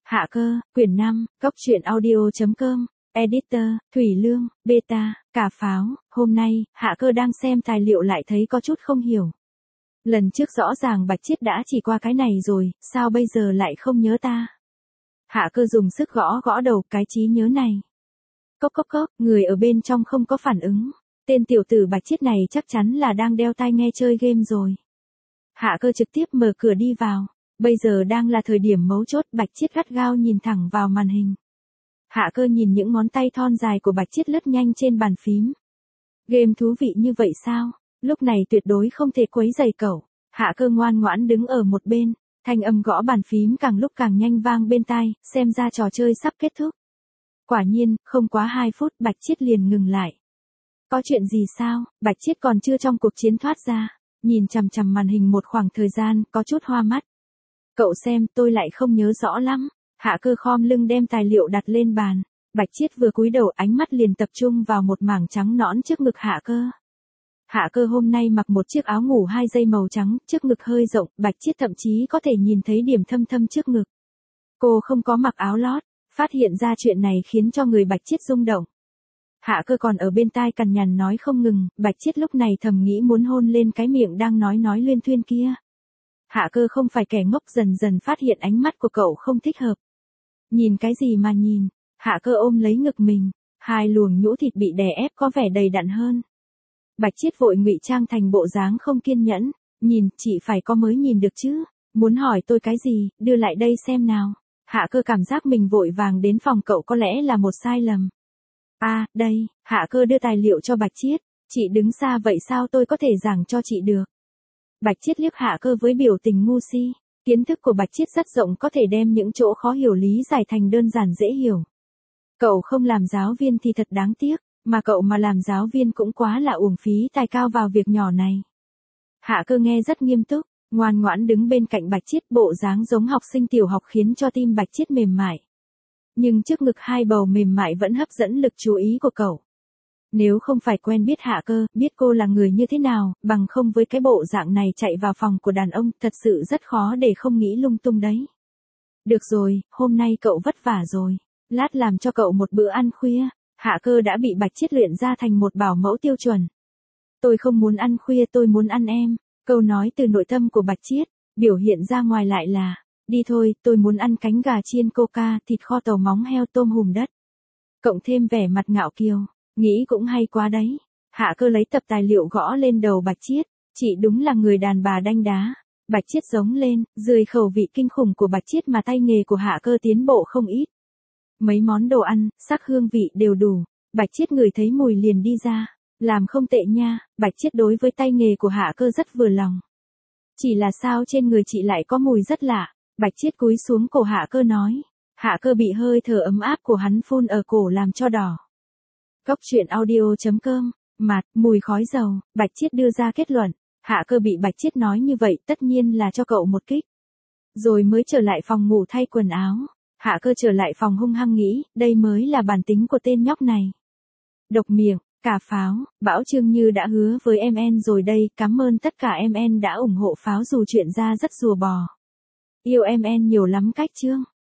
Hạ cơ, quyển 5, Cốc truyện audio.com, editor, Thủy Lương, beta, Cà Pháo. Hôm nay, Hạ cơ đang xem tài liệu lại thấy có chút không hiểu. Lần trước rõ ràng Bạch Chiết đã chỉ qua cái này rồi, sao bây giờ lại không nhớ ta? Hạ cơ dùng sức gõ gõ đầu cái trí nhớ này. Cốc cốc cốc, người ở bên trong không có phản ứng. Tên tiểu tử Bạch Chiết này chắc chắn là đang đeo tai nghe chơi game rồi. Hạ cơ trực tiếp mở cửa đi vào. Bây giờ đang là thời điểm mấu chốt, Bạch Chiết gắt gao nhìn thẳng vào màn hình. Hạ cơ nhìn những ngón tay thon dài của Bạch Chiết lướt nhanh trên bàn phím. Game thú vị như vậy sao? Lúc này tuyệt đối không thể quấy rầy cậu. Hạ cơ ngoan ngoãn đứng ở một bên, thanh âm gõ bàn phím càng lúc càng nhanh vang bên tai, xem ra trò chơi sắp kết thúc. Quả nhiên, không quá 2 phút Bạch Chiết liền ngừng lại. Có chuyện gì sao? Bạch Chiết còn chưa trong cuộc chiến thoát ra, nhìn chằm chằm màn hình một khoảng thời gian, có chút hoa mắt. Cậu xem, tôi lại không nhớ rõ lắm. Hạ cơ khom lưng đem tài liệu đặt lên bàn. Bạch Chiết vừa cúi đầu ánh mắt liền tập trung vào một mảng trắng nõn trước ngực Hạ cơ. Hạ cơ hôm nay mặc một chiếc áo ngủ 2 dây màu trắng, trước ngực hơi rộng, Bạch Chiết thậm chí có thể nhìn thấy điểm thâm thâm trước ngực. Cô không có mặc áo lót, phát hiện ra chuyện này khiến cho người Bạch Chiết rung động. Hạ cơ còn ở bên tai cằn nhằn nói không ngừng, Bạch Chiết lúc này thầm nghĩ muốn hôn lên cái miệng đang nói luyên thuyên kia. Hạ cơ không phải kẻ ngốc, dần dần phát hiện ánh mắt của cậu không thích hợp. Nhìn cái gì mà nhìn? Hạ cơ ôm lấy ngực mình, 2 luồng nhũ thịt bị đè ép có vẻ đầy đặn hơn. Bạch Chiết vội ngụy trang thành bộ dáng không kiên nhẫn, nhìn, chị phải có mới nhìn được chứ, muốn hỏi tôi cái gì, đưa lại đây xem nào. Hạ cơ cảm giác mình vội vàng đến phòng cậu có lẽ là một sai lầm. Đây, Hạ cơ đưa tài liệu cho Bạch Chiết, chị đứng xa vậy sao tôi có thể giảng cho chị được. Bạch Chiết liếc Hạ cơ với biểu tình ngu si, kiến thức của Bạch Chiết rất rộng, có thể đem những chỗ khó hiểu lý giải thành đơn giản dễ hiểu. Cậu không làm giáo viên thì thật đáng tiếc, mà cậu mà làm giáo viên cũng quá là uổng phí tài cao vào việc nhỏ này. Hạ cơ nghe rất nghiêm túc, ngoan ngoãn đứng bên cạnh Bạch Chiết, bộ dáng giống học sinh tiểu học khiến cho tim Bạch Chiết mềm mại. Nhưng trước ngực 2 bầu mềm mại vẫn hấp dẫn lực chú ý của cậu. Nếu không phải quen biết Hạ cơ, biết cô là người như thế nào, bằng không với cái bộ dạng này chạy vào phòng của đàn ông, thật sự rất khó để không nghĩ lung tung đấy. Được rồi, hôm nay cậu vất vả rồi. Lát làm cho cậu một bữa ăn khuya. Hạ cơ đã bị Bạch Chiết luyện ra thành một bảo mẫu tiêu chuẩn. Tôi không muốn ăn khuya, tôi muốn ăn em. Câu nói từ nội tâm của Bạch Chiết, biểu hiện ra ngoài lại là, đi thôi, tôi muốn ăn cánh gà chiên coca, thịt kho tàu, móng heo, tôm hùm đất. Cộng thêm vẻ mặt ngạo kiều. Nghĩ cũng hay quá đấy. Hạ cơ lấy tập tài liệu gõ lên đầu Bạch Chiết. Chị đúng là người đàn bà đanh đá. Bạch Chiết giống lên, dưới khẩu vị kinh khủng của Bạch Chiết mà tay nghề của Hạ cơ tiến bộ không ít. Mấy món đồ ăn, sắc hương vị đều đủ. Bạch Chiết ngửi thấy mùi liền đi ra. Làm không tệ nha. Bạch Chiết đối với tay nghề của Hạ cơ rất vừa lòng. Chỉ là sao trên người chị lại có mùi rất lạ. Bạch Chiết cúi xuống cổ Hạ cơ nói. Hạ cơ bị hơi thở ấm áp của hắn phun ở cổ làm cho đỏ. Cốc truyện audio.com, mùi khói dầu, Bạch Chiết đưa ra kết luận. Hạ cơ bị Bạch Chiết nói như vậy tất nhiên là cho cậu một kích. Rồi mới trở lại phòng ngủ thay quần áo. Hạ cơ trở lại phòng hung hăng nghĩ, đây mới là bản tính của tên nhóc này. Độc miệng, Cà Pháo, Bảo Trương như đã hứa với MN rồi đây, cảm ơn tất cả MN đã ủng hộ Pháo dù chuyện ra rất rùa bò. Yêu MN nhiều lắm cách Trương.